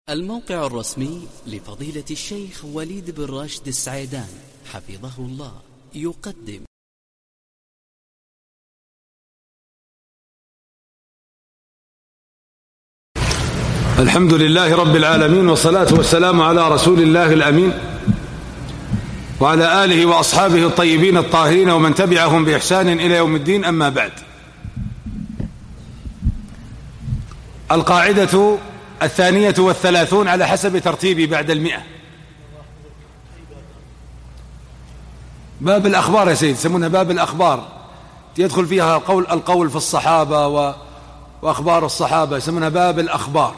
الموقع الرسمي لفضيلة الشيخ وليد بن راشد السعيدان حفظه الله يقدم الحمد لله رب العالمين، والصلاة والسلام على رسول الله الأمين وعلى آله وأصحابه الطيبين الطاهرين ومن تبعهم بإحسان إلى يوم الدين. أما بعد، القاعدة 32 على حسب ترتيبي بعد 100. باب الأخبار يا سيد، يسمونها باب الأخبار، يدخل فيها القول في الصحابة وأخبار الصحابة، يسمونها باب الأخبار.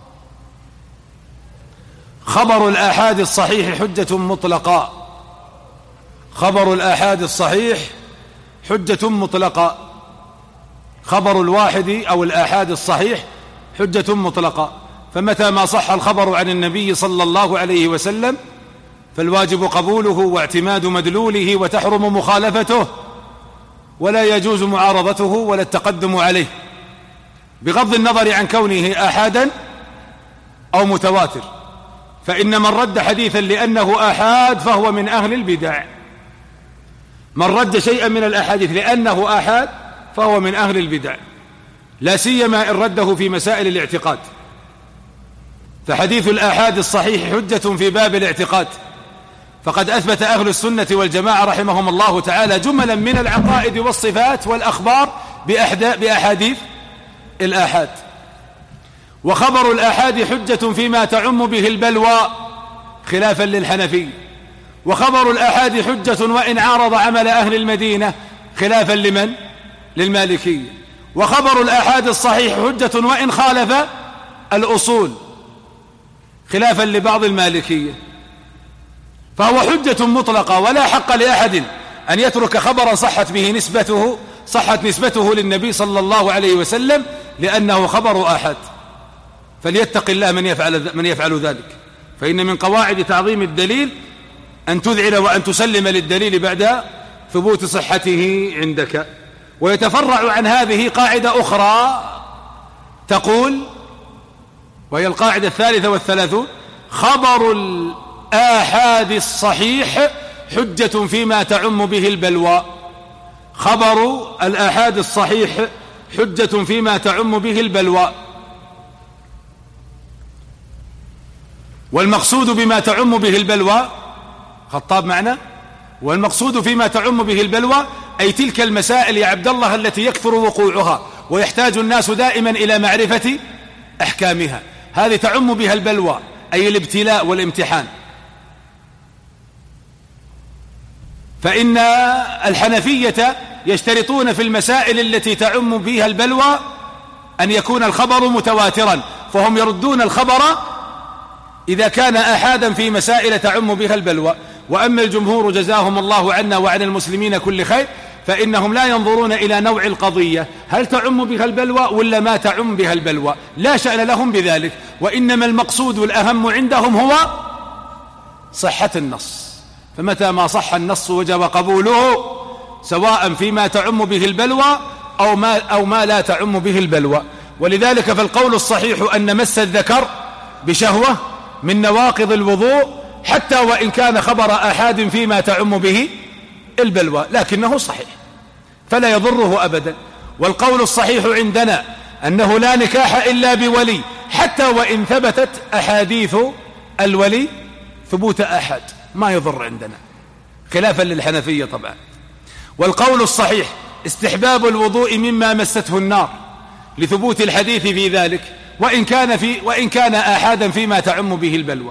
خبر الآحاد الصحيح حجة مطلقة. خبر الآحاد الصحيح حجة مطلقة. خبر الواحد أو الآحاد الصحيح حجة مطلقة، فمتى ما صح الخبر عن النبي صلى الله عليه وسلم فالواجب قبوله واعتماد مدلوله، وتحرم مخالفته ولا يجوز معارضته ولا التقدم عليه، بغض النظر عن كونه آحادا أو متواتر. فإن من رد حديثا لأنه آحاد فهو من أهل البدع. من رد شيئا من الأحاديث لأنه آحاد فهو من أهل البدع، لا سيما إن رده في مسائل الاعتقاد. فحديث الآحاد الصحيح حجة في باب الاعتقاد، فقد أثبت أهل السنة والجماعة رحمهم الله تعالى جملا من العقائد والصفات والأخبار بأحاديث الآحاد. وخبر الآحاد حجة فيما تعم به البلوى خلافا للحنفي. وخبر الآحاد حجة وإن عارض عمل أهل المدينة خلافا لمن؟ للمالكية. وخبر الآحاد الصحيح حجة وإن خالف الأصول خلافا لبعض المالكية، فهو حجة مطلقة، ولا حق لأحد أن يترك خبرا صحت نسبته للنبي صلى الله عليه وسلم لأنه خبر آحاد. فليتق الله من يفعل ذلك، فإن من قواعد تعظيم الدليل أن تذعن وأن تسلم للدليل بعد ثبوت صحته عندك. ويتفرع عن هذه قاعدة أخرى تقول، وهي القاعدة 33: خبر الآحاد الصحيح حجة فيما تعم به البلوى. خبر الآحاد الصحيح حجة فيما تعم به البلوى. والمقصود بما تعم به البلوى، خطاب معنا، والمقصود فيما تعم به البلوى أي تلك المسائل يا عبد الله التي يكثر وقوعها ويحتاج الناس دائما إلى معرفة أحكامها، هذه تعم بها البلوى أي الابتلاء والامتحان. فإن الحنفية يشترطون في المسائل التي تعم بها البلوى أن يكون الخبر متواترا، فهم يردون الخبر إذا كان آحادا في مسائل تعم بها البلوى. وأما الجمهور جزاهم الله عنا وعن المسلمين كل خير فإنهم لا ينظرون إلى نوع القضية، هل تعم بها البلوى ولا ما تعم بها البلوى، لا شأن لهم بذلك، وإنما المقصود الأهم عندهم هو صحة النص. فمتى ما صح النص وجب قبوله، سواء فيما تعم به البلوى أو ما لا تعم به البلوى. ولذلك فالقول الصحيح أن مس الذكر بشهوة من نواقض الوضوء، حتى وإن كان خبر آحاد فيما تعم به البلوى، لكنه صحيح فلا يضره أبدا. والقول الصحيح عندنا أنه لا نكاح إلا بولي، حتى وإن ثبتت أحاديث الولي ثبوت آحاد ما يضر عندنا، خلافا للحنفية طبعا. والقول الصحيح استحباب الوضوء مما مسته النار لثبوت الحديث في ذلك، وإن كان آحادا فيما تعم به البلوى،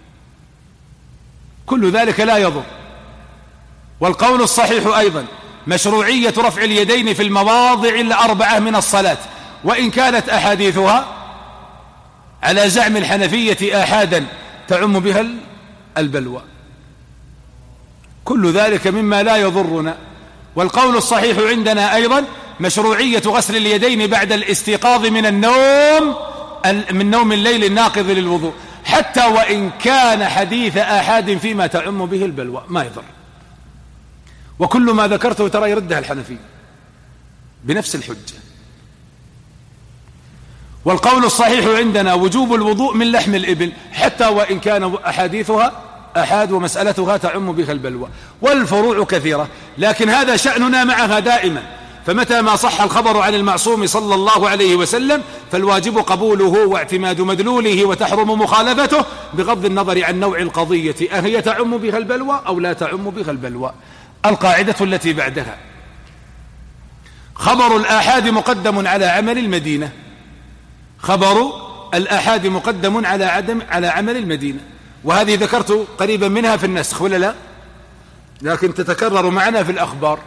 كل ذلك لا يضر. والقول الصحيح أيضا مشروعية رفع اليدين في المواضع 4 من الصلاة، وإن كانت أحاديثها على زعم الحنفية آحادا تعم بها البلوى، كل ذلك مما لا يضرنا. والقول الصحيح عندنا أيضا مشروعية غسل اليدين بعد الاستيقاظ من نوم الليل الناقض للوضوء، حتى وإن كان حديث آحاد فيما تعم به البلوى ما يضر. وكل ما ذكرته ترى يردها الحنفي بنفس الحجة. والقول الصحيح عندنا وجوب الوضوء من لحم الإبل حتى وإن كان أحاديثها أحاد ومسألتها تعم بها البلوى، والفروع كثيرة، لكن هذا شأننا معها دائما. فمتى ما صح الخبر عن المعصوم صلى الله عليه وسلم فالواجب قبوله واعتماد مدلوله وتحرم مخالفته بغض النظر عن نوع القضية، أهي تعم بها البلوى أو لا تعم بها البلوى. القاعدة التي بعدها: خبر الآحاد مقدم على عمل المدينة. خبر الآحاد مقدم على عمل المدينة، وهذه ذكرت قريبا منها في النسخ ولا لا؟ لكن تتكرر معنا في الأخبار.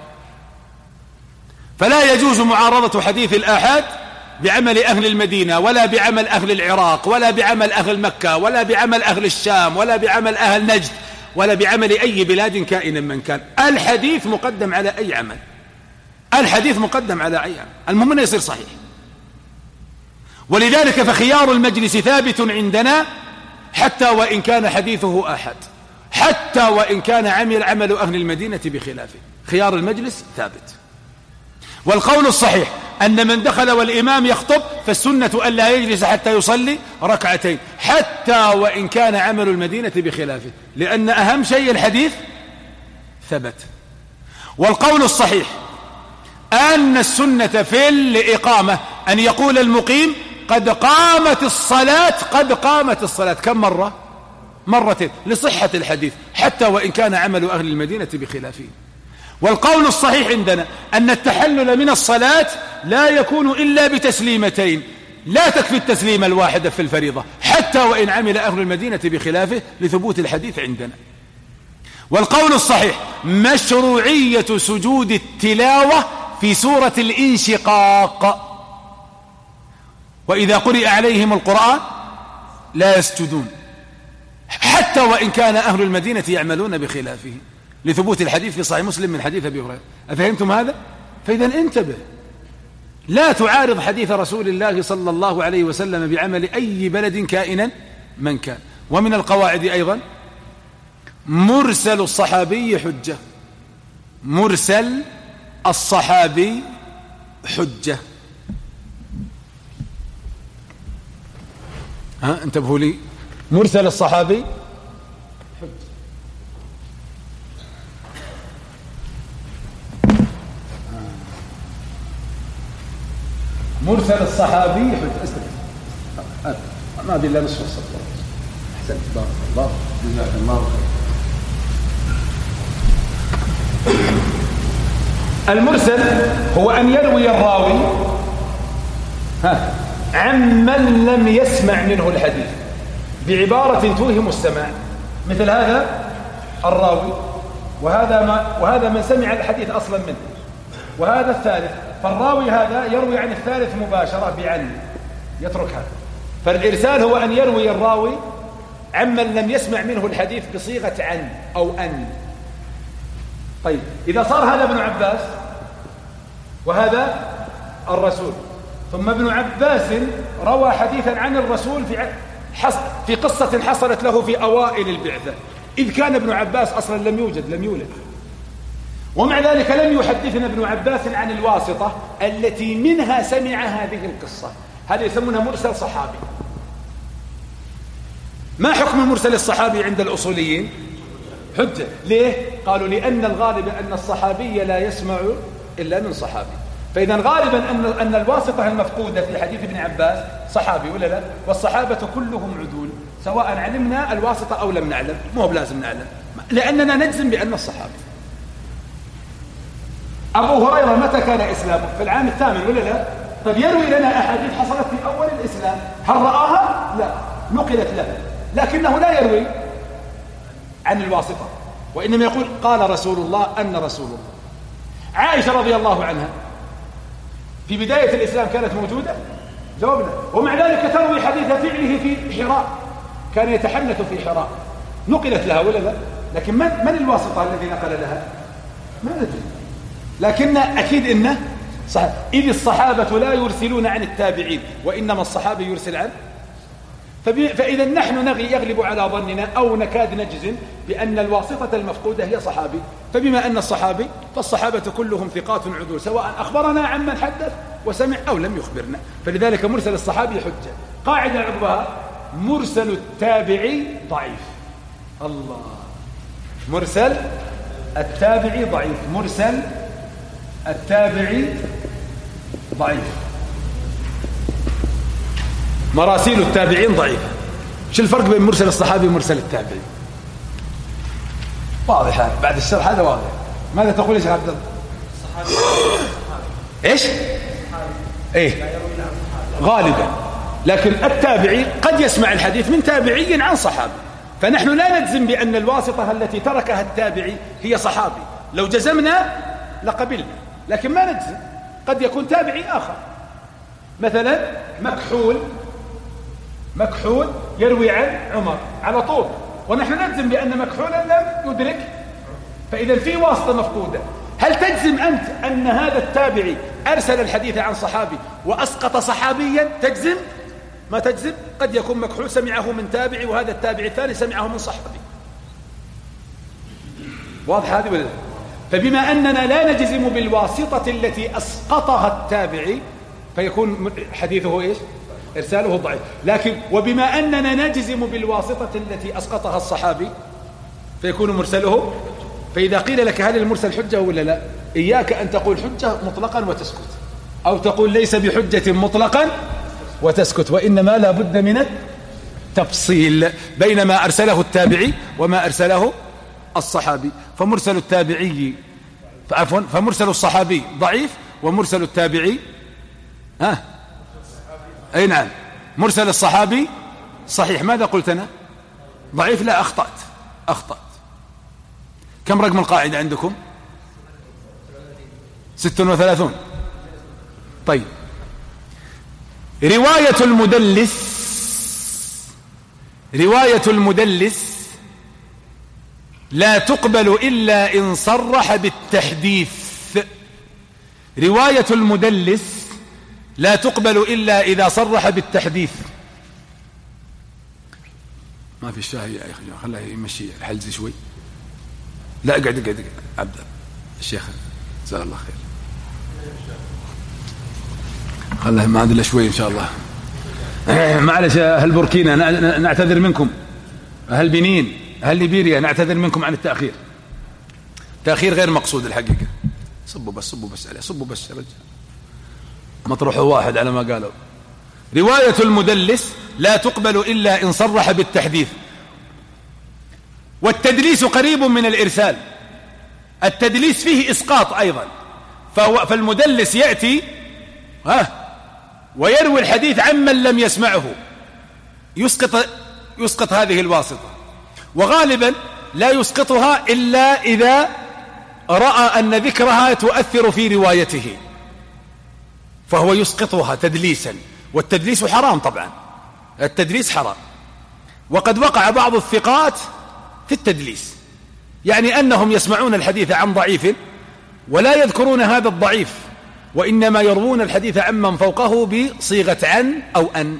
فلا يجوز معارضة حديث الآحاد بعمل أهل المدينة ولا بعمل أهل العراق ولا بعمل أهل مكة ولا بعمل أهل الشام ولا بعمل أهل نجد ولا بعمل أي بلاد كائنا من كان. الحديث مقدم على أي عمل، الحديث مقدم على أي عمل، المهم أنه يصير صحيح. ولذلك فخيار المجلس ثابت عندنا حتى وإن كان حديثه آحاد، حتى وإن كان عمل أهل المدينة بخلافه، خيار المجلس ثابت. والقول الصحيح أن من دخل والإمام يخطب فالسنة ألا يجلس حتى يصلي ركعتين حتى وإن كان عمل المدينة بخلافه، لأن أهم شيء الحديث ثبت. والقول الصحيح أن السنة في الإقامة أن يقول المقيم قد قامت الصلاة، قد قامت الصلاة. كم مرة؟ مرتين، لصحة الحديث حتى وإن كان عمل أهل المدينة بخلافه. والقول الصحيح عندنا أن التحلل من الصلاة لا يكون إلا بتسليمتين، لا تكفي التسليمة الواحدة في الفريضة حتى وإن عمل أهل المدينة بخلافه لثبوت الحديث عندنا. والقول الصحيح مشروعية سجود التلاوة في سورة الانشقاق، وإذا قرئ عليهم القرآن لا يسجدون حتى وإن كان أهل المدينة يعملون بخلافه، لثبوت الحديث في صحيح مسلم من حديث أبي هريرة. أفهمتم هذا؟ فإذا انتبه، لا تعارض حديث رسول الله صلى الله عليه وسلم بعمل أي بلد كائنا من كان. ومن القواعد أيضا مرسل الصحابي حجة، مرسل الصحابي حجة. انتبهوا لي، مرسل الصحابي حجة. مرسل الصحابي حجة. استمع، ما أدري إلا نصف الصفر. أحسنت، بارك الله، جزاك الله خير. المرسل هو أن يروي الراوي عمن لم يسمع منه الحديث بعبارة توهم السماع، مثل هذا الراوي وهذا من سمع الحديث أصلا منه، وهذا الثالث، فالراوي هذا يروي عن الثالث مباشرة بعن، يترك هذا. فالإرسال هو أن يروي الراوي عمن لم يسمع منه الحديث بصيغة عن أو أن. طيب، إذا صار هذا ابن عباس وهذا الرسول، ثم ابن عباس روى حديثا عن الرسول في قصة حصلت له في أوائل البعثة، إذ كان ابن عباس أصلا لم يولد، ومع ذلك لم يحدثنا ابن عباس عن الواسطة التي منها سمع هذه القصة، هذا يسمونها مرسل صحابي. ما حكم المرسل الصحابي عند الأصوليين؟ حجة. ليه؟ قالوا لأن الغالب أن الصحابي لا يسمع إلا من صحابي، فإذا غالبا أن الواسطة المفقودة في حديث ابن عباس صحابي ولا لا؟ والصحابة كلهم عدول، سواء علمنا الواسطة أو لم نعلم، مو بلازم نعلم، لأننا نجزم بأن الصحابي. أبو هريرة متى كان إسلامه؟ في العام الثامن ولا لا؟ طب يروي لنا أحاديث حصلت في أول الإسلام، هل رآها؟ لا، نقلت له، لكنه لا يروي عن الواسطة، وإنما يقول قال رسول الله أن رسول الله. عائشة رضي الله عنها في بداية الإسلام كانت موجودة؟ جوابنا. ومع ذلك تروي حديث فعله في حراء، كان يتحنث في حراء، نقلت لها ولا لا؟ لكن من الواسطة الذي نقل لها؟ ما ندري، لكن أكيد إنه صحيح، إذ الصحابة لا يرسلون عن التابعين، وإنما الصحابي يرسل عن فإذا نحن يغلب على ظننا أو نكاد نجزم بأن الواسطة المفقودة هي صحابي، فبما أن الصحابي فالصحابة كلهم ثقات عدول، سواء أخبرنا عمن حدث وسمع أو لم يخبرنا، فلذلك مرسل الصحابي حجة. قاعدة عقبها: مرسل التابعي ضعيف. الله، مرسل التابعي ضعيف، مرسل التابعي ضعيف، مراسيل التابعين ضعيفة. شو الفرق بين مرسل الصحابي ومرسل التابعي؟ واضح بعد الشرح هذا واضح. ماذا تقول يا شيخ عبد الله؟ ايش؟ ايه غالبا، لكن التابعي قد يسمع الحديث من تابعي عن صحابي، فنحن لا نجزم بأن الواسطة التي تركها التابعي هي صحابي. لو جزمنا لقبلنا، لكن ما نجزم، قد يكون تابعي آخر. مثلا مكحول يروي عن عمر على طول، ونحن نجزم بأن مكحولا لم يدرك، فإذا في واسطة مفقودة. هل تجزم أنت أن هذا التابعي أرسل الحديث عن صحابي وأسقط صحابيا؟ تجزم؟ ما تجزم. قد يكون مكحول سمعه من تابعي، وهذا التابعي الثاني سمعه من صحابي. واضح هذه ولا لا؟ فبما أننا لا نجزم بالواسطة التي أسقطها التابعي فيكون حديثه إيش؟ إرساله ضعيف. لكن وبما أننا نجزم بالواسطة التي أسقطها الصحابي فيكون مرسله. فإذا قيل لك هل المرسل حجة ولا لا، إياك أن تقول حجة مطلقا وتسكت، أو تقول ليس بحجة مطلقا وتسكت، وإنما لا بد من التفصيل بين ما أرسله التابعي وما أرسله الصحابي. فمرسل التابعي فمرسل الصحابي ضعيف، ومرسل التابعي أي نعم، مرسل الصحابي صحيح. ماذا قلت أنا؟ ضعيف؟ لا، أخطأت. كم رقم القاعدة عندكم؟ 36. طيب، رواية المدلس لا تقبل إلا إن صرح بالتحديث. رواية المدلس لا تقبل إلا إذا صرح بالتحديث. ما في الشاهي يا أخي، خلاه يمشي الحلز شوي. لا اقعد عبد الشيخ جزاه الله خير، خلاه ما عاد الا شوي ان شاء الله. معلش اهل بوركينا نعتذر منكم، اهل بنين، اهل ليبيريا نعتذر منكم عن التاخير، تاخير غير مقصود الحقيقه. صبوا بس عليه، صبوا بس يا رجال، مطرحه واحد على ما قالوا. روايه المدلس لا تقبل الا ان صرح بالتحديث. والتدليس قريب من الإرسال، التدليس فيه إسقاط أيضا، فالمدلس يأتي ويروي الحديث عمن لم يسمعه، يسقط هذه الواسطة، وغالبا لا يسقطها إلا إذا رأى أن ذكرها تؤثر في روايته، فهو يسقطها تدليسا. والتدليس حرام طبعا، التدليس حرام. وقد وقع بعض الثقات في التدليس، يعني أنهم يسمعون الحديث عن ضعيف ولا يذكرون هذا الضعيف، وإنما يروون الحديث عمن فوقه بصيغة عن أو أن.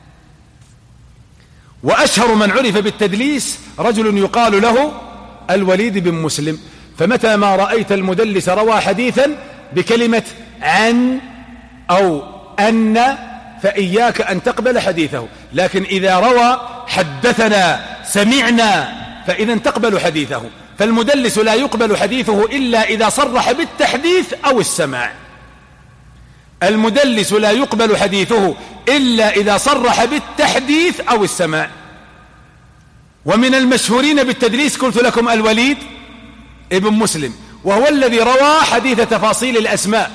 وأشهر من عرف بالتدليس رجل يقال له الوليد بن مسلم، فمتى ما رأيت المدلس روى حديثا بكلمة عن أو أن فإياك أن تقبل حديثه، لكن إذا روى حدثنا سمعنا فإذا تقبل حديثه. فالمدلس لا يقبل حديثه إلا إذا صرح بالتحديث أو السماع. المدلس لا يقبل حديثه إلا إذا صرح بالتحديث أو السماع. ومن المشهورين بالتدليس قلت لكم الوليد ابن مسلم، وهو الذي روى حديث تفاصيل الأسماء،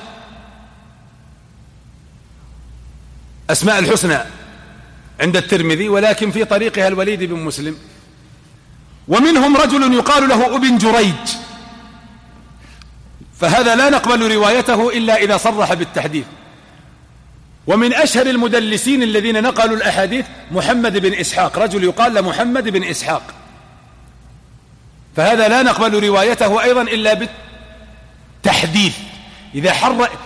أسماء الحسنى عند الترمذي، ولكن في طريقها الوليد بن مسلم. ومنهم رجل يقال له ابن جريج، فهذا لا نقبل روايته إلا إذا صرح بالتحديث. ومن أشهر المدلسين الذين نقلوا الأحاديث محمد بن إسحاق، رجل يقال له محمد بن إسحاق، فهذا لا نقبل روايته أيضا إلا بالتحديث. إذا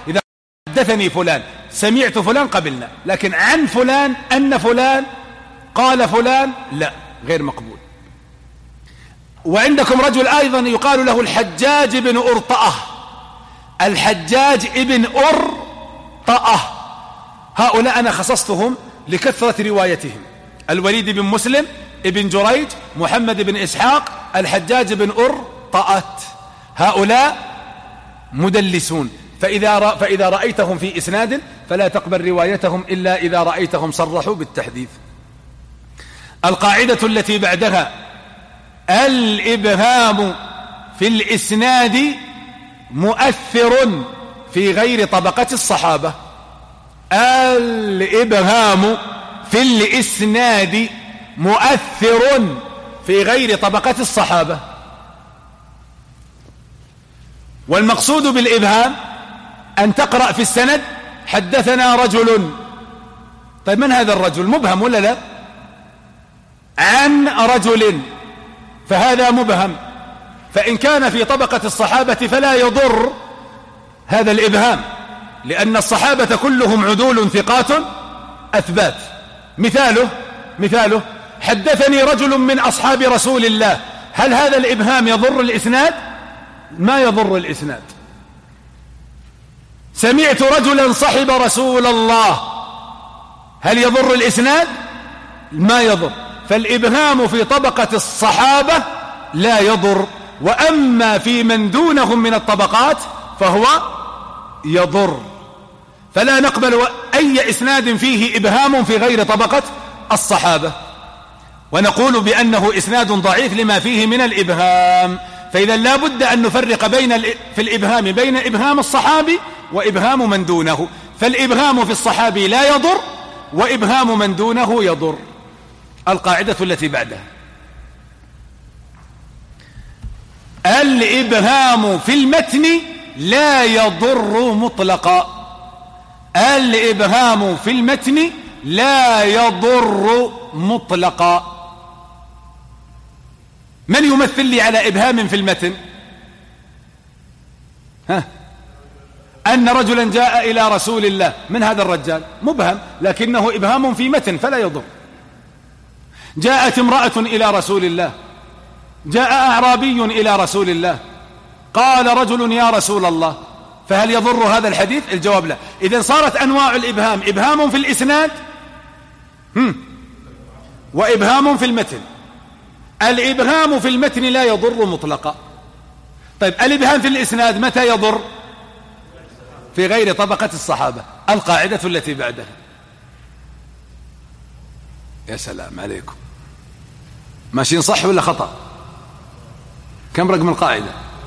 حدثني فلان سمعت فلان قبلنا، لكن عن فلان أن فلان قال فلان لا غير مقبول. وعندكم رجل أيضا يقال له الحجاج بن أرطأة، الحجاج ابن أرطأة، هؤلاء أنا خصصتهم لكثرة روايتهم: الوليد بن مسلم، ابن جريج، محمد بن إسحاق، الحجاج بن أرطأة، هؤلاء مدلسون، فإذا رأيتهم في إسناد فلا تقبل روايتهم إلا إذا رأيتهم صرحوا بالتحديث. القاعدة التي بعدها: الإبهام في الإسناد مؤثر في غير طبقة الصحابة. الإبهام في الإسناد مؤثر في غير طبقة الصحابة. والمقصود بالإبهام أن تقرأ في السند: حدثنا رجل. طيب من هذا الرجل؟ مبهم ولا لا؟ عن رجل، فهذا مبهم، فإن كان في طبقة الصحابة فلا يضر هذا الإبهام، لأن الصحابة كلهم عدول ثقات أثبات. مثاله حدثني رجل من أصحاب رسول الله. هل هذا الإبهام يضر الإسناد؟ ما يضر الإسناد. سمعت رجلا صحب رسول الله، هل يضر الإسناد؟ ما يضر. فالإبهام في طبقة الصحابة لا يضر، وأما في من دونهم من الطبقات فهو يضر. فلا نقبل أي إسناد فيه إبهام في غير طبقة الصحابة، ونقول بأنه إسناد ضعيف لما فيه من الإبهام. فإذا لا بد أن نفرق في الإبهام بين إبهام الصحابي وإبهام من دونه. فالإبهام في الصحابي لا يضر، وإبهام من دونه يضر. القاعدة التي بعدها: الإبهام في المتن لا يضر مطلقا. الإبهام في المتن لا يضر مطلقا. من يمثل لي على إبهام في المتن؟ أن رجلا جاء إلى رسول الله. من هذا الرجال؟ مبهم، لكنه إبهام في متن فلا يضر. جاءت امرأة إلى رسول الله، جاء أعرابي إلى رسول الله، قال رجل يا رسول الله، فهل يضر هذا الحديث؟ الجواب لا. إذن صارت أنواع الإبهام: إبهام في الإسناد وإبهام في المتن. الإبهام في المتن لا يضر مطلقا. طيب الإبهام في الإسناد متى يضر؟ في غير طبقة الصحابة. القاعدة التي بعدها: يا سلام عليكم، ماشيين صح ولا خطأ؟ كم رقم القاعدة؟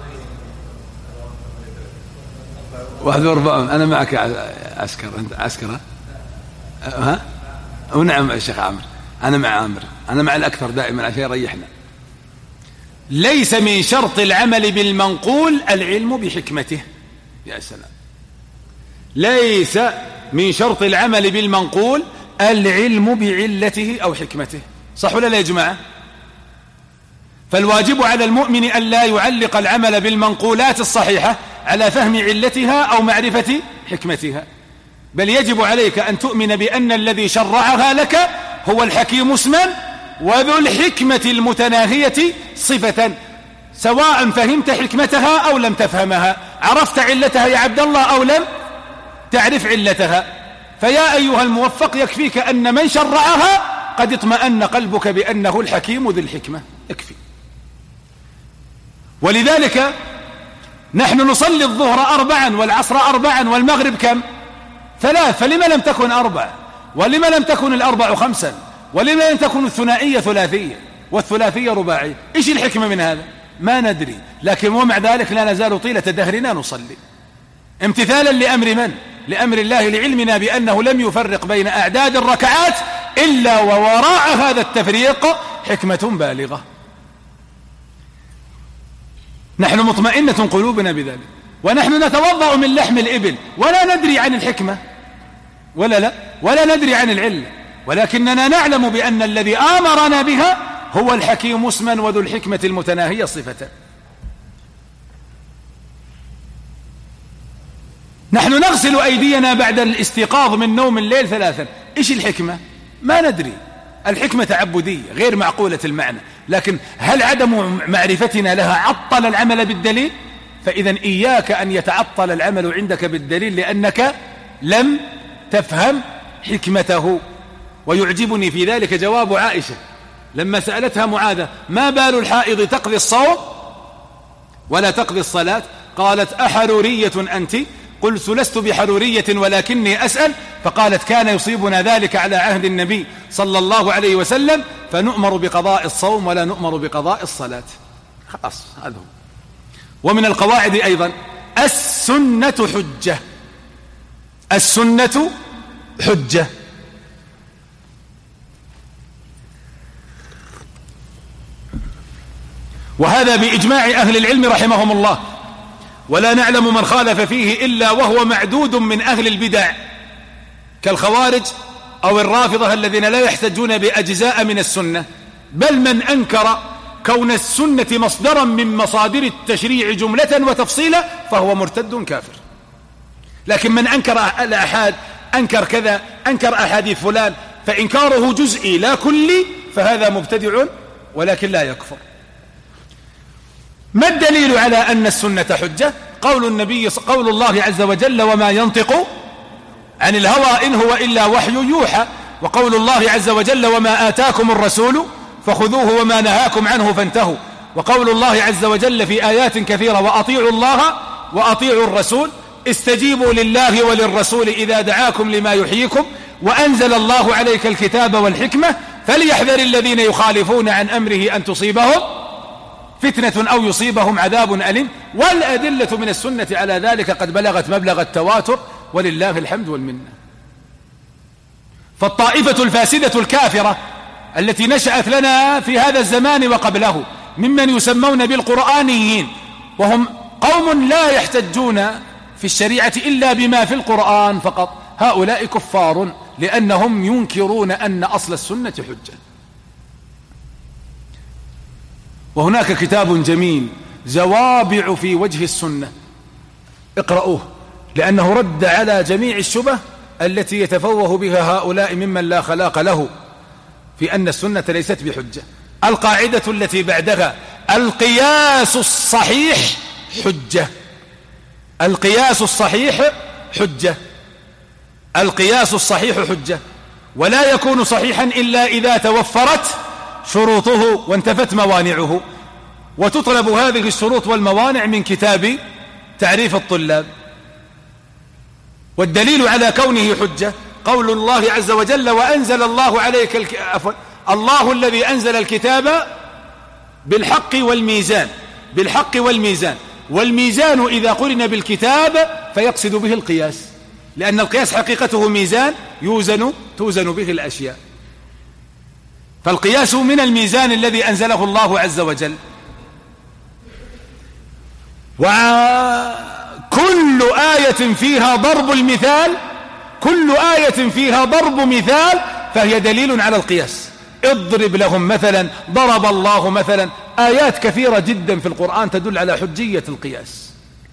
41. أنا معك عسكر. أنت عسكر؟ ها؟ ونعم يا شيخ عامر، أنا مع عامر، أنا مع الأكثر دائما عشان يريحنا. ليس من شرط العمل بالمنقول العلم بحكمته. يا سلام. ليس من شرط العمل بالمنقول العلم بعلته أو حكمته. صح ولا لا يا جماعة؟ فالواجب على المؤمن أن لا يعلق العمل بالمنقولات الصحيحة على فهم علتها أو معرفة حكمتها، بل يجب عليك أن تؤمن بأن الذي شرعها لك هو الحكيم اسما وذو الحكمة المتناهية صفة، سواء فهمت حكمتها أو لم تفهمها، عرفت علتها يا عبد الله أو لم تعرف علتها. فيا أيها الموفق، يكفيك أن من شرعها قد اطمأن قلبك بأنه الحكيم ذي الحكمة، يكفي. ولذلك نحن نصلي الظهر 4 والعصر 4 والمغرب كم؟ 3، فلما لم تكن 4؟ ولما لم تكن ال4 5؟ ولما لم تكن الثنائية ثلاثية والثلاثية رباعية؟ إيش الحكمة من هذا؟ ما ندري، لكن ومع ذلك لا نزال طيلة دهرنا نصلي امتثالا لأمر من؟ لأمر الله، لعلمنا بأنه لم يفرق بين أعداد الركعات إلا ووراء هذا التفريق حكمة بالغة. نحن مطمئنة قلوبنا بذلك، ونحن نتوضأ من لحم الإبل ولا ندري عن الحكمة ولا ندري عن العلة، ولكننا نعلم بأن الذي آمرنا بها هو الحكيم اسما وذو الحكمة المتناهية صفة. نحن نغسل أيدينا بعد الاستيقاظ من نوم الليل 3، إيش الحكمة؟ ما ندري. الحكمة تعبدية غير معقولة المعنى، لكن هل عدم معرفتنا لها عطل العمل بالدليل؟ فإذا إياك أن يتعطل العمل عندك بالدليل لأنك لم تفهم حكمته. ويعجبني في ذلك جواب عائشة لما سألتها معاذة: ما بال الحائض تقضي الصوم ولا تقضي الصلاة؟ قالت: أحرورية أنت؟ قلت: لست بحرورية ولكني أسأل. فقالت: كان يصيبنا ذلك على عهد النبي صلى الله عليه وسلم، فنؤمر بقضاء الصوم ولا نؤمر بقضاء الصلاة. خلاص هذا هو. ومن القواعد أيضا السنة حجة. السنة حجة. وهذا بإجماع أهل العلم رحمهم الله، ولا نعلم من خالف فيه إلا وهو معدود من أهل البدع كالخوارج أو الرافضة الذين لا يحتجون بأجزاء من السنة، بل من أنكر كون السنة مصدرا من مصادر التشريع جملة وتفصيلا فهو مرتد كافر. لكن من أنكر الآحاد، أنكر كذا، أنكر أحاديث فلان، فإنكاره جزئي لا كلي، فهذا مبتدع ولكن لا يكفر. ما الدليل على أن السنة حجة؟ قول الله عز وجل: وما ينطق عن الهوى إن هو إلا وحي يوحى. وقول الله عز وجل: وما آتاكم الرسول فخذوه وما نهاكم عنه فانتهوا. وقول الله عز وجل في آيات كثيرة: وأطيعوا الله وأطيعوا الرسول، استجيبوا لله وللرسول إذا دعاكم لما يحييكم، وأنزل الله عليك الكتاب والحكمة، فليحذر الذين يخالفون عن أمره أن تصيبهم فتنة أو يصيبهم عذاب أليم. والأدلة من السنة على ذلك قد بلغت مبلغ التواتر ولله الحمد والمنة. فالطائفة الفاسدة الكافرة التي نشأت لنا في هذا الزمان وقبله ممن يسمون بالقرآنيين، وهم قوم لا يحتجون في الشريعة إلا بما في القرآن فقط، هؤلاء كفار لأنهم ينكرون أن أصل السنة حجة. وهناك كتاب جميل زوابع في وجه السنة، اقرأوه، لأنه رد على جميع الشبه التي يتفوه بها هؤلاء ممن لا خلاق له في أن السنة ليست بحجة. القاعدة التي بعدها: القياس الصحيح حجة. القياس الصحيح حجة. القياس الصحيح حجة، ولا يكون صحيحا إلا إذا توفرت شروطه وانتفت موانعه. وتطلب هذه الشروط والموانع من كتاب تعريف الطلاب. والدليل على كونه حجة قول الله عز وجل: وأنزل الله عليك الله الذي أنزل الكتاب بالحق والميزان. بالحق والميزان. والميزان إذا قرن بالكتاب فيقصد به القياس، لأن القياس حقيقته ميزان توزن به الأشياء. فالقياس من الميزان الذي أنزله الله عز وجل. وكل آية فيها ضرب المثال، كل آية فيها ضرب مثال فهي دليل على القياس. اضرب لهم مثلا، ضرب الله مثلا، آيات كثيرة جدا في القرآن تدل على حجية القياس.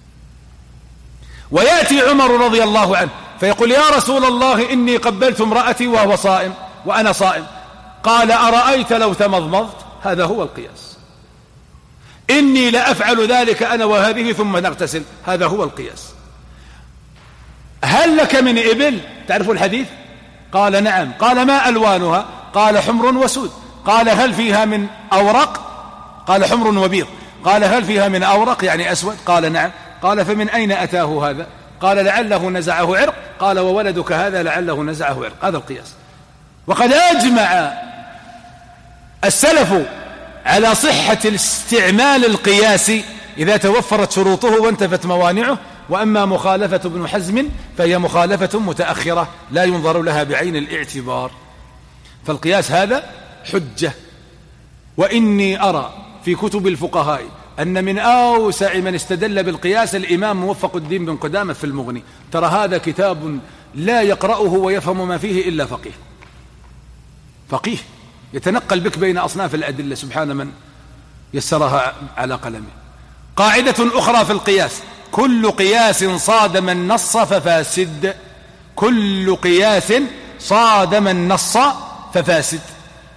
ويأتي عمر رضي الله عنه فيقول: يا رسول الله إني قبلت امرأتي وهو صائم وأنا صائم. قال: أرأيت لو تمضمضت؟ هذا هو القياس. إني لأفعل ذلك أنا وهذه ثم نغتسل، هذا هو القياس. هل لك من إبل؟ تعرف الحديث؟ قال: نعم. قال: ما ألوانها؟ قال: حمر وسود. قال: هل فيها من أورق؟ قال: حمر وبيض. قال: هل فيها من أورق يعني أسود؟ قال: نعم. قال: فمن أين أتاه هذا؟ قال: لعله نزعه عرق. قال: وولدك هذا لعله نزعه عرق. هذا القياس. وقد أجمع السلف على صحة استعمال القياس إذا توفرت شروطه وانتفت موانعه. وأما مخالفة ابن حزم فهي مخالفة متأخرة لا ينظر لها بعين الاعتبار. فالقياس هذا حجة. وإني أرى في كتب الفقهاء أن من أوسع من استدل بالقياس الإمام موفق الدين بن قدامة في المغني. ترى هذا كتاب لا يقرأه ويفهم ما فيه إلا فقيه يتنقل بك بين أصناف الأدلة، سبحان من يسرها على قلمه. قاعدة أخرى في القياس: كل قياس صادم النص ففاسد. كل قياس صادم النص ففاسد.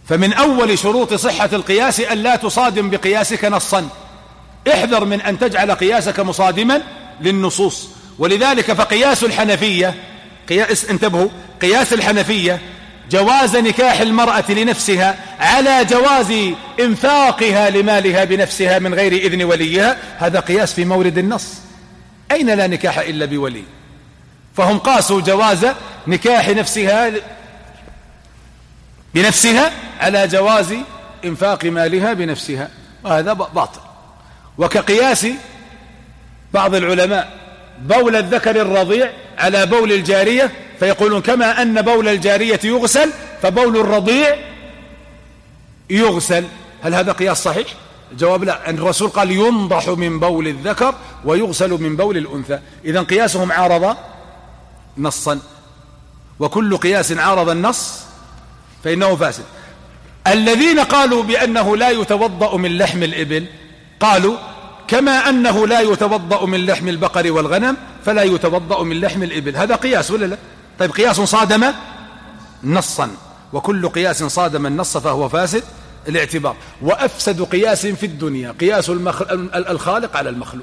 فمن أول شروط صحة القياس أن لا تصادم بقياسك نصا. احذر من أن تجعل قياسك مصادما للنصوص. ولذلك فقياس الحنفية، انتبهوا، قياس الحنفية جواز نكاح المرأة لنفسها على جواز إنفاقها لمالها بنفسها من غير إذن وليها، هذا قياس في مورد النص. أين لا نكاح إلا بولي؟ فهم قاسوا جواز نكاح نفسها بنفسها على جواز إنفاق مالها بنفسها، وهذا باطل. وكقياس بعض العلماء بول الذكر الرضيع على بول الجارية، فيقولون كما أن بول الجارية يغسل فبول الرضيع يغسل. هل هذا قياس صحيح؟ الجواب لا، أن الرسول قال ينضح من بول الذكر ويغسل من بول الأنثى. إذن قياسهم عارض نصا، وكل قياس عارض النص فإنه فاسد. الذين قالوا بأنه لا يتوضأ من لحم الإبل قالوا كما أنه لا يتوضأ من لحم البقر والغنم فلا يتوضأ من لحم الإبل. هذا قياس ولا لا؟ طيب قياس صادم نصا، وكل قياس صادم النص فهو فاسد الاعتبار. وأفسد قياس في الدنيا قياس الخالق على المخلوق.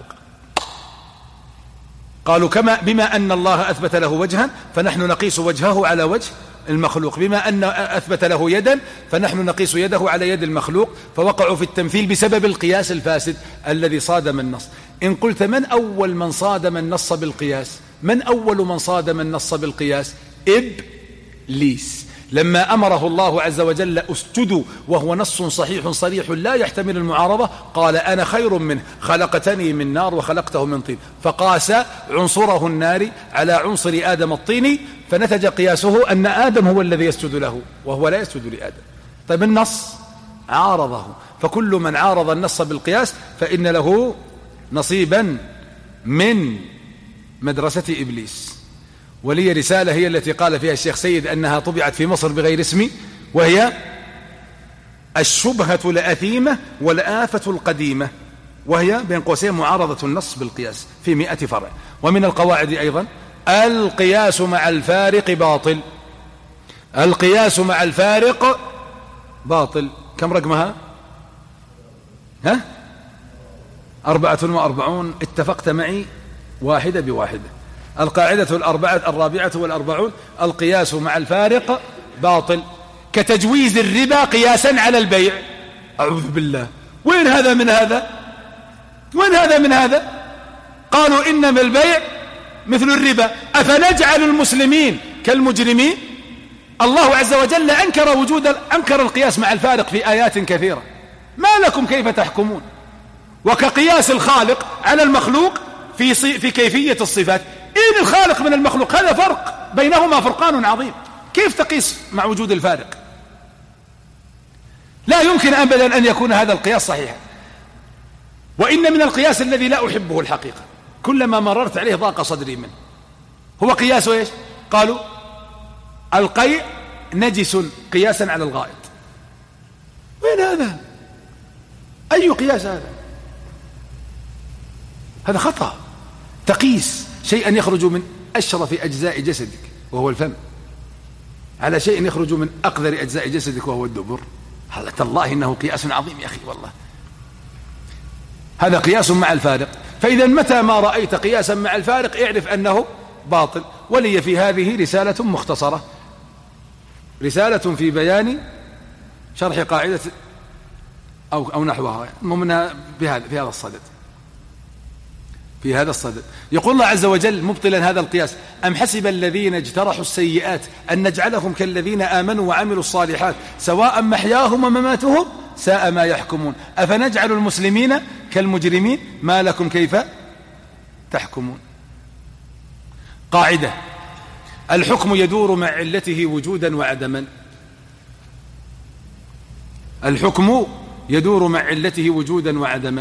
قالوا بما أن الله أثبت له وجها فنحن نقيس وجهه على وجه المخلوق، بما أن أثبت له يدا فنحن نقيس يده على يد المخلوق، فوقعوا في التمثيل بسبب القياس الفاسد الذي صادم النص. إن قلت من أول من صادم النص بالقياس؟ من أول من صادم النص بالقياس؟ إبليس، لما أمره الله عز وجل اسجدوا وهو نص صحيح صريح لا يحتمل المعارضة، قال أنا خير منه خلقتني من نار وخلقته من طين، فقاس عنصره النار على عنصر آدم الطيني، فنتج قياسه أن آدم هو الذي يسجد له وهو لا يسجد لآدم. طيب النص عارضه، فكل من عارض النص بالقياس فإن له نصيبا من مدرسة إبليس. ولي رسالة هي التي قال فيها الشيخ سيد أنها طبعت في مصر بغير اسمي، وهي الشبهة الأثيمة والآفة القديمة، وهي بين قوسين معارضة النص بالقياس في 100 فرع. ومن القواعد أيضا القياس مع الفارق باطل. القياس مع الفارق باطل. كم رقمها؟ 44. اتفقت معي واحدة بواحدة. القاعدة الرابعة والأربعون القياس مع الفارق باطل. كتجويز الربا قياسا على البيع. أعوذ بالله، وين هذا من هذا؟ وين هذا من هذا؟ قالوا إنما البيع مثل الربا، أفنجعل المسلمين كالمجرمين؟ الله عز وجل أنكر القياس مع الفارق في آيات كثيرة. ما لكم كيف تحكمون؟ وكقياس الخالق على المخلوق في كيفية الصفات. إن الخالق من المخلوق هذا فرق بينهما، فرقان عظيم. كيف تقيس مع وجود الفارق؟ لا يمكن أبدا أن يكون هذا القياس صحيحا. وإن من القياس الذي لا أحبه الحقيقة، كلما مررت عليه ضاق صدري منه، هو قياس إيش؟ قالوا القيء نجس قياسا على الغائط. وين هذا؟ أي قياس هذا؟ هذا خطأ. تقيس شيئا يخرج من أشرف أجزاء جسدك وهو الفم على شيء يخرج من أقذر أجزاء جسدك وهو الدبر، هذا تالله إنه قياس عظيم يا أخي والله. هذا قياس مع الفارق. فإذا متى ما رأيت قياسا مع الفارق اعرف أنه باطل. ولي في هذه رسالة مختصرة، رسالة في بيان شرح قاعدة أو نحوها منها في هذا الصدد. في هذا الصدد يقول الله عز وجل مبطلا هذا القياس: أم حسب الذين اجترحوا السيئات أن نجعلهم كالذين آمنوا وعملوا الصالحات سواء محياهم ومماتهم ساء ما يحكمون أفنجعل المسلمين كالمجرمين ما لكم كيف تحكمون. قاعدة: الحكم يدور مع علته وجودا وعدما. الحكم يدور مع علته وجودا وعدما،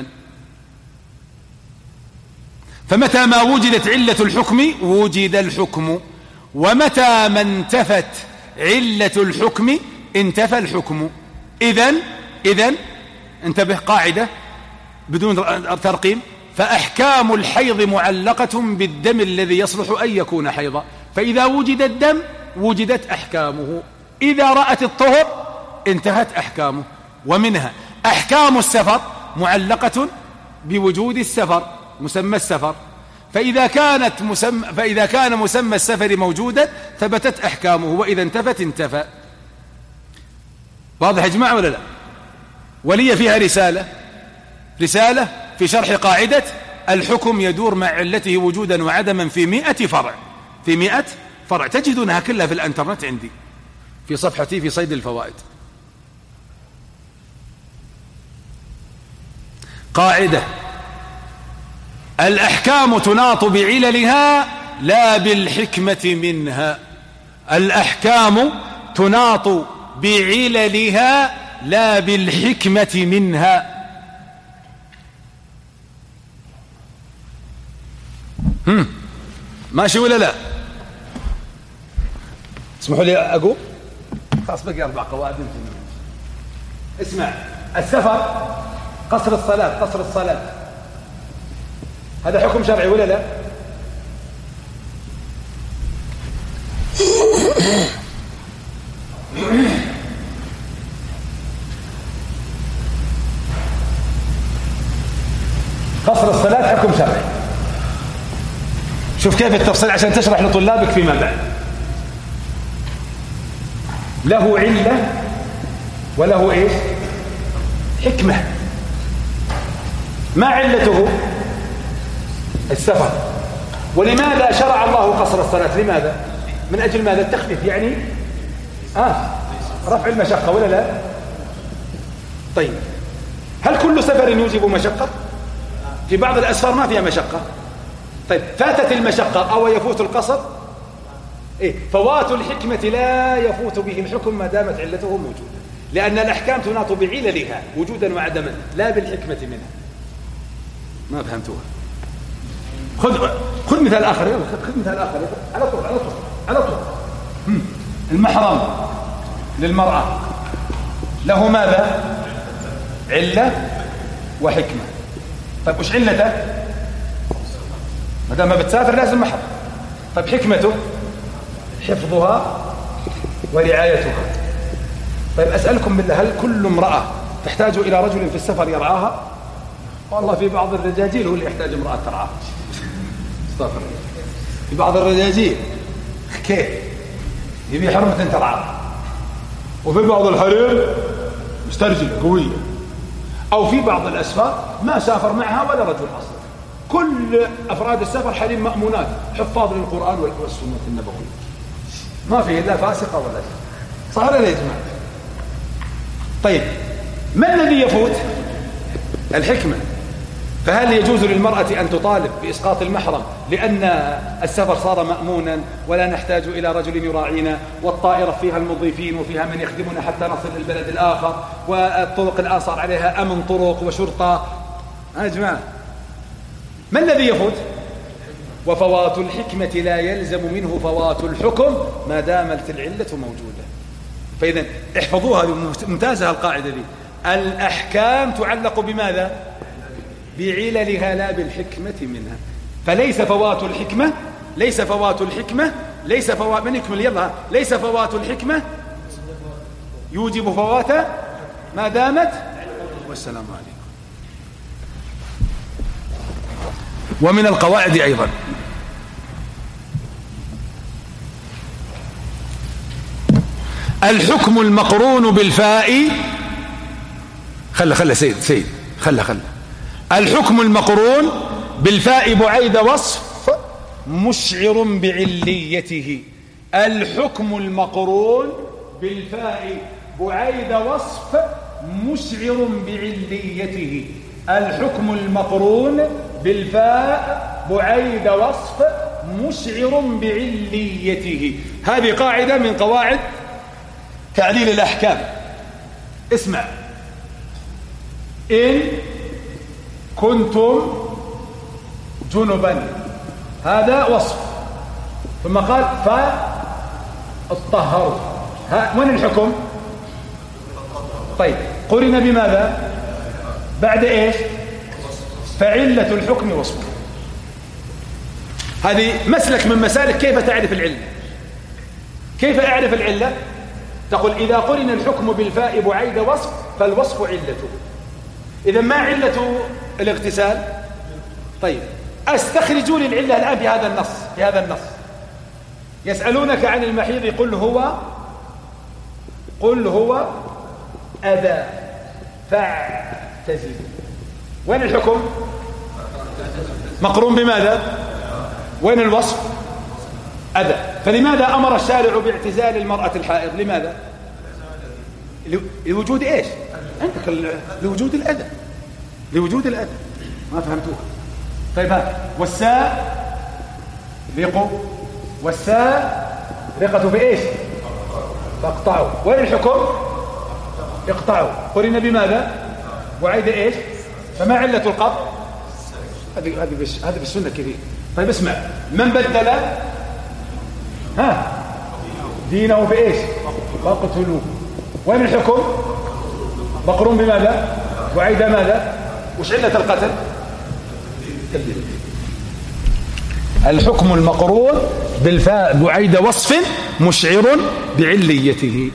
فمتى ما وجدت علة الحكم وجد الحكم، ومتى ما انتفت علة الحكم انتفى الحكم. إذن انتبه، قاعدة بدون ترقيم: فأحكام الحيض معلقة بالدم الذي يصلح أن يكون حيضا، فإذا وجد الدم وجدت أحكامه. إذا رأت الطهر انتهت أحكامه. ومنها أحكام السفر معلقة بوجود السفر، مسمى السفر، فإذا كان مسمى السفر موجودا ثبتت أحكامه، وإذا انتفت انتفى. واضح يا جماعة ولا لا؟ ولي فيها رسالة في شرح قاعدة الحكم يدور مع علته وجودا وعدما في 100 فرع، في 100 فرع، تجدونها كلها في الانترنت عندي في صفحتي في صيد الفوائد. قاعدة: الأحكام تناط بعللها لا بالحكمة منها. الأحكام تناط بعللها لا بالحكمة منها. ماشي ولا لا؟ اسمحوا لي أقول خلاص بقي 4 قواعد. اسمع: السفر قصر الصلاة هذا حكم شرعي ولا لا؟ قصر الصلاة حكم شرعي. شوف كيف التفصيل عشان تشرح لطلابك فيما بعد. له علة وله ايش؟ حكمة. ما علته؟ السفر. ولماذا شرع الله قصر الصلاة؟ لماذا؟ من أجل ماذا؟ التخفيف، يعني رفع المشقة ولا لا؟ طيب، هل كل سفر يوجب مشقة؟ في بعض الأسفار ما فيها مشقة. طيب، فاتت المشقة أو يفوت القصر؟ فوات الحكمة لا يفوت به الحكم ما دامت علته موجودة، لأن الأحكام تناط بعللها وجودا وعدما لا بالحكمة منها. ما فهمتوها؟ خذ مثال آخر. خذ مثال آخر على طول. المحرم للمرأة له ماذا؟ علة وحكمة. طيب وش علته؟ ما دام ما بتسافر لازم محرم. طيب حكمته؟ حفظها ورعايتها. طيب أسألكم بالله، هل كل امرأة تحتاج إلى رجل في السفر يرعاها؟ والله في بعض الرجاجيل هو اللي يحتاج امرأة ترعاه. استغفر الله. في بعض الرجاجيل كيف يبي حرمة ترعاه، وفي بعض الحرير مسترجلة قوية، أو في بعض الأسفار ما سافر معها ولا رجل أصلا. كل أفراد السفر حريم مأمونات حفاظ للقرآن والسنة النبوية، ما فيه إلا فاسقة ولا شيء. صار ولا يا جماعة؟ طيب، ما الذي يفوت؟ الحكمة. فهل يجوز للمرأة أن تطالب بإسقاط المحرم لأن السفر صار مأمونا ولا نحتاج إلى رجل يراعينا، والطائرة فيها المضيفين وفيها من يخدمنا حتى نصل للبلد الآخر، والطرق الآن صار عليها أمن طرق وشرطة؟ يا جماعة، ما الذي يفوت؟ وفوات الحكمة لا يلزم منه فوات الحكم ما دامت العلة موجودة. فإذا احفظوها، ممتازة القاعدة دي. الأحكام تعلق بماذا؟ بعللها لا بالحكمة منها. فليس فوات الحكمة من يكمل يلا، ليس فوات الحكمة يوجب فوات ما دامت. والسلام عليكم. ومن القواعد أيضا الحكم المقرون بالفاء. خلى سيد خلى الحكم المقرون بالفاء بعيد وصف مشعر بعليته. الحكم المقرون بالفاء بعيد وصف مشعر بعليته. الحكم المقرون بالفاء بعيد وصف مشعر بعليته. هذه قاعدة من قواعد تعليل الأحكام. اسمع: إن كنتم جنبا، هذا وصف، ثم قال فاطهروا. وين الحكم؟ طيب، قرن بماذا؟ بعد ايش؟ فعلة الحكم وصفه. هذه مسلك من مسالك كيف تعرف العلة. كيف أعرف العلة؟ تقول إذا قرن الحكم بالفاء بعيد وصف فالوصف علته. إذا ما علة الاغتسال؟ طيب استخرجوا لي العلة الآن في هذا النص. يسألونك عن المحيض قل هو أذى فاعتزلوا. وين الحكم؟ مقرون بماذا؟ وين الوصف؟ أذى. فلماذا أمر الشارع باعتزال المرأة الحائض؟ لماذا؟ لوجود إيش؟ عندك لوجود الأذى. ما فهمتوها؟ طيب ها والسارقة بإيش؟ فاقطعوا. وين الحكم؟ اقطعوا. قرن بماذا؟ وعيد إيش؟ فما علة القطع؟ هذه بالسنة كثير. طيب اسمع، من بدل دينه بإيش؟ فاقتلوه. وين الحكم؟ مقرون بماذا؟ وعيد ماذا؟ وش علة القتل؟ الحكم المقرون بالفاء بعيد وصف مشعر بعليته.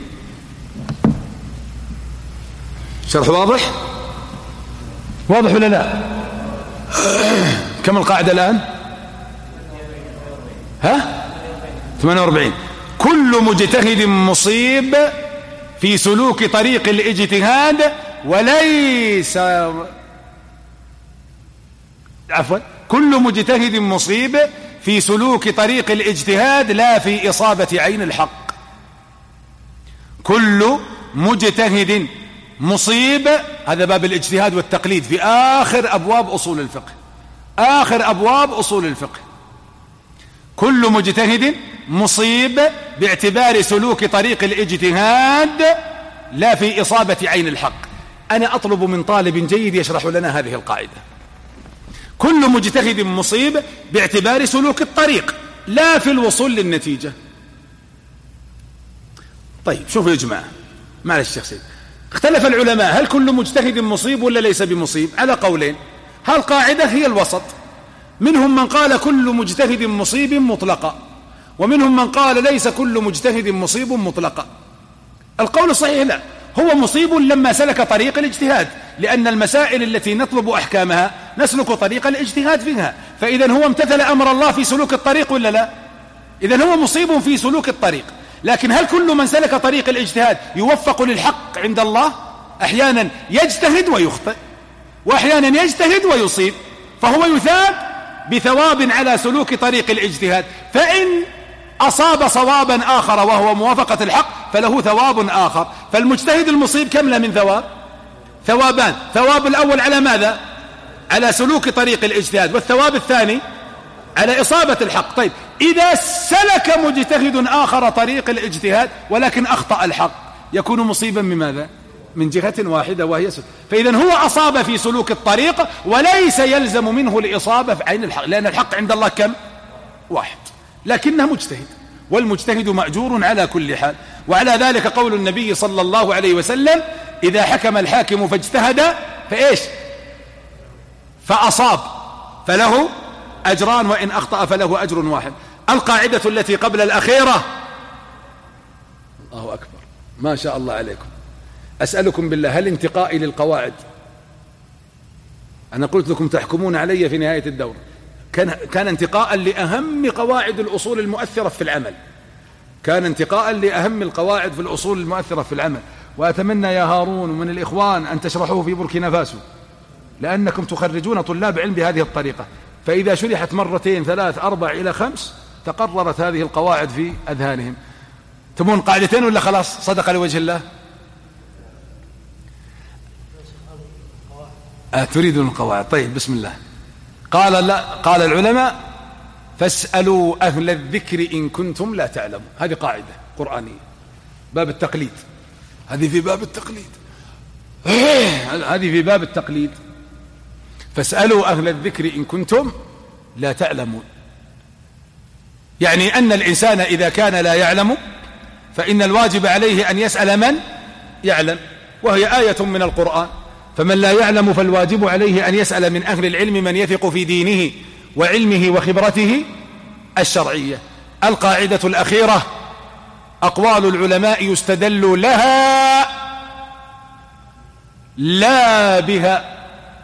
شرح واضح ولا لا؟ كم القاعدة الآن؟ 48. كل مجتهد مصيب في سلوك طريق الاجتهاد كل مجتهد مصيب في سلوك طريق الاجتهاد لا في إصابة عين الحق. كل مجتهد مصيب، هذا باب الاجتهاد والتقليد في آخر أبواب أصول الفقه. كل مجتهد مصيب باعتبار سلوك طريق الاجتهاد لا في إصابة عين الحق. أنا أطلب من طالب جيد يشرح لنا هذه القاعدة. كل مجتهد مصيب باعتبار سلوك الطريق لا في الوصول للنتيجة. طيب شوفوا يا جماعة، معلش يا سيد، اختلف العلماء هل كل مجتهد مصيب ولا ليس بمصيب؟ على قولين. هالقاعدة هي الوسط. منهم من قال كل مجتهد مصيب مطلقا، ومنهم من قال ليس كل مجتهد مصيب مطلقا. القول الصحيح لا، هو مصيب لما سلك طريق الاجتهاد، لأن المسائل التي نطلب أحكامها نسلك طريق الاجتهاد فيها. فإذا هو امتثل أمر الله في سلوك الطريق ولا لا؟ إذن هو مصيب في سلوك الطريق. لكن هل كل من سلك طريق الاجتهاد يوفق للحق عند الله؟ أحيانا يجتهد ويخطئ، وأحيانا يجتهد ويصيب، فهو يثاب بثواب على سلوك طريق الاجتهاد. فإن أصاب صوابا آخر وهو موافقة الحق فله ثواب آخر. فالمجتهد المصيب كم له من ثواب؟ ثوابان. ثواب الأول على ماذا؟ على سلوك طريق الاجتهاد، والثواب الثاني على إصابة الحق. طيب إذا سلك مجتهد آخر طريق الاجتهاد ولكن أخطأ الحق يكون مصيبا من ماذا؟ من جهة واحدة وهي سلوك. فإذا هو أصاب في سلوك الطريق وليس يلزم منه الإصابة في عين الحق، لأن الحق عند الله كم؟ واحد، لكنه مجتهد، والمجتهد مأجور على كل حال. وعلى ذلك قول النبي صلى الله عليه وسلم: إذا حكم الحاكم فاجتهد فإيش؟ فأصاب فله أجران، وإن أخطأ فله أجر واحد. القاعدة التي قبل الأخيرة، الله أكبر، ما شاء الله عليكم. أسألكم بالله، هل انتقائي للقواعد، أنا قلت لكم تحكمون علي في نهاية الدورة، كان انتقاء لأهم قواعد الأصول المؤثرة في العمل، كان انتقاء لأهم القواعد في الأصول المؤثرة في العمل. وأتمنى يا هارون ومن الإخوان أن تشرحوه في بوركينا فاسو، لأنكم تخرجون طلاب علم بهذه الطريقة. فإذا شرحت مرتين 3 4 إلى 5 تقررت هذه القواعد في أذهانهم. تبون قاعدتين ولا خلاص صدق لوجه الله؟ تريدون القواعد؟ طيب بسم الله. قال العلماء: فاسألوا أهل الذكر إن كنتم لا تعلمون. هذه قاعدة قرآنية، باب التقليد، هذه في باب التقليد، هذه في باب التقليد. فاسألوا أهل الذكر إن كنتم لا تعلمون، يعني أن الإنسان إذا كان لا يعلم فإن الواجب عليه أن يسأل من يعلم، وهي آية من القرآن. فمن لا يعلم فالواجب عليه أن يسأل من أهل العلم من يثق في دينه وعلمه وخبرته الشرعية. القاعدة الأخيرة: أقوال العلماء يستدل لها لا بها.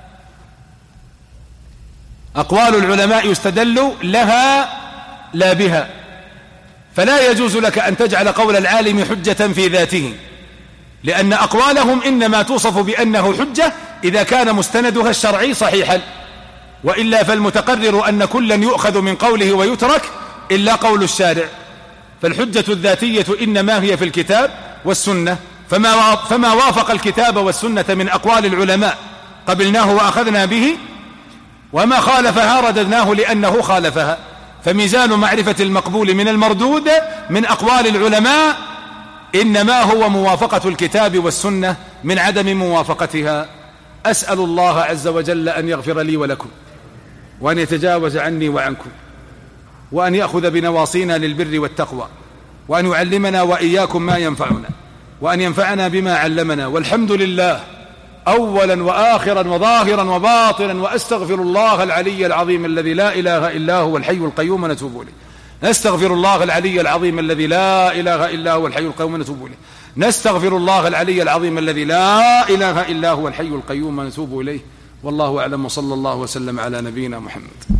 أقوال العلماء يستدل لها لا بها، فلا يجوز لك أن تجعل قول العالم حجة في ذاته، لأن أقوالهم إنما توصف بأنه حجة إذا كان مستندها الشرعي صحيحا، وإلا فالمتقرر أن كلا يؤخذ من قوله ويترك إلا قول الشارع. فالحجة الذاتية إنما هي في الكتاب والسنة، فما وافق الكتاب والسنة من أقوال العلماء قبلناه وأخذنا به، وما خالفها رددناه لأنه خالفها. فميزان معرفة المقبول من المردود من أقوال العلماء إنما هو موافقة الكتاب والسنة من عدم موافقتها. أسأل الله عز وجل أن يغفر لي ولكم، وأن يتجاوز عني وعنكم، وأن يأخذ بنواصينا للبر والتقوى، وأن يعلمنا وإياكم ما ينفعنا، وأن ينفعنا بما علمنا. والحمد لله أولا وآخرا وظاهرا وباطنا، وأستغفر الله العلي العظيم الذي لا إله إلا هو الحي القيوم ونتوب إليه. نستغفر الله العلي العظيم الذي لا إله إلا هو الحي القيوم ونتوب إليه. نستغفر الله العلي العظيم الذي لا إله إلا هو الحي القيوم ونتوب إليه. والله أعلم، وصلى الله وسلم على نبينا محمد.